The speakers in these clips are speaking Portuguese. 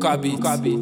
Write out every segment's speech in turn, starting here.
Cabide.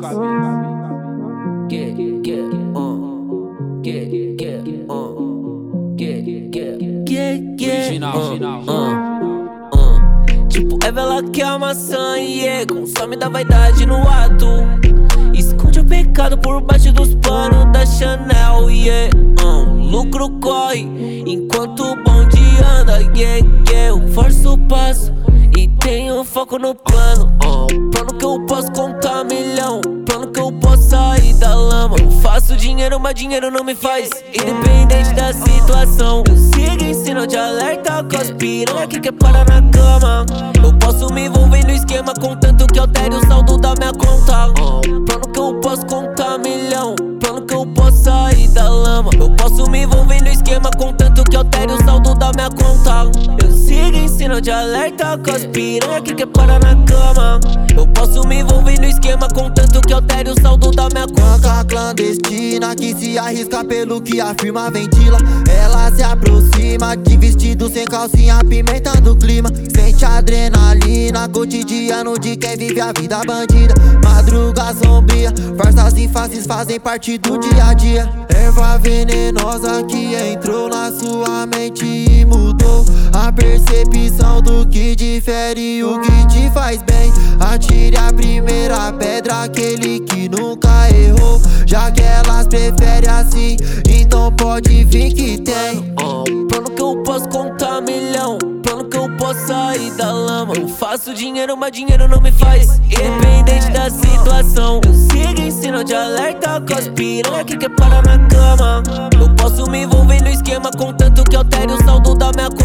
Tipo, ela quer a maçã e consome da vaidade no ato. Esconde o pecado por baixo dos panos da Chanel, lucro corre enquanto o bonde anda, Eu forço o passo e tenho foco no plano, Plano que eu posso contar milhão, plano que eu posso sair da lama. Eu faço dinheiro, mas dinheiro não me faz, independente da situação. Eu sigo em sinal de alerta com as piranha que quer parar na cama. Eu posso me envolver no esquema, contanto que altere o saldo da minha conta. Plano que eu posso contar milhão, plano que eu posso sair da lama. Eu posso me envolver no esquema, contanto que altere o saldo da minha conta. Eu sigo em sinal de alerta com as piranha que quer parar na cama. Eu posso me envolver no esquema, contanto que altere o saldo da minha conta. Banca clandestina que se arrisca pelo que afirma, ventila. Ela se aproxima de vestido sem calcinha, apimentando o clima. Sente adrenalina, cotidiano de quem vive a vida bandida. Madruga sombria, farsas e faces fazem parte do dia a dia. Erva venenosa que entrou na sua mente e mudou a percepção do que difere e o que te faz bem. Atire a primeira pedra, aquele que nunca errou. Já que elas preferem assim, então pode vir que tem. Plano que eu posso contar milhão, plano que eu posso sair da lama. Eu faço dinheiro, mas dinheiro não me faz, independente da situação. Eu sigo em sinal de alerta com as piranha que quer parar na cama. Eu posso me envolver no esquema, contanto que altere o saldo da minha conta.